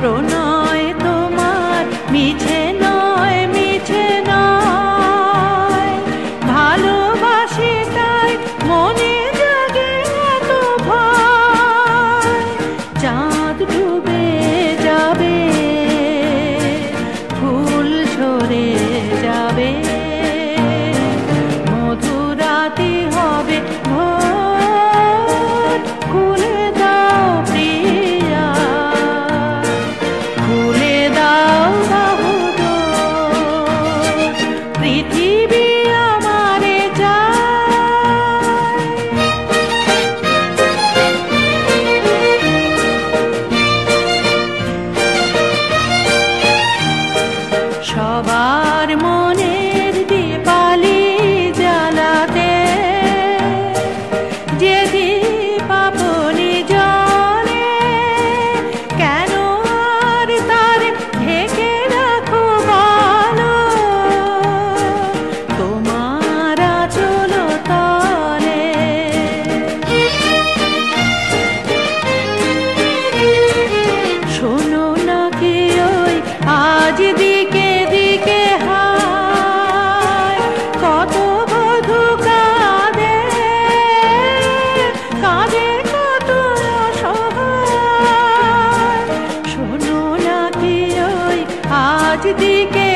প্রণয় তোমার মিছে নয়, মিছে নয়, ভালোবাসি তাই মনে জাগে এত ভয়। চাঁদ ডুবে যাবে, ফুল ঝরে যাবে, মধুরাতি হবে ভোর। খুলে দাও প্রিয়া, খুলে দাও বাহুডোর, পৃথিবী আমারে যায়। সবার মনের দীপালি জ্বালাতে যে দীপ আপনি জ্বলে, কেন আর তার ঢেকে রাখো বলো তোমার আঁচল তলে। শোনো না কি ওই আজ দিকে দিকে হায়, কত বধূ কাঁদে, কাঁদে কত অসহায়। শোনো না কি ওই আজ দিকে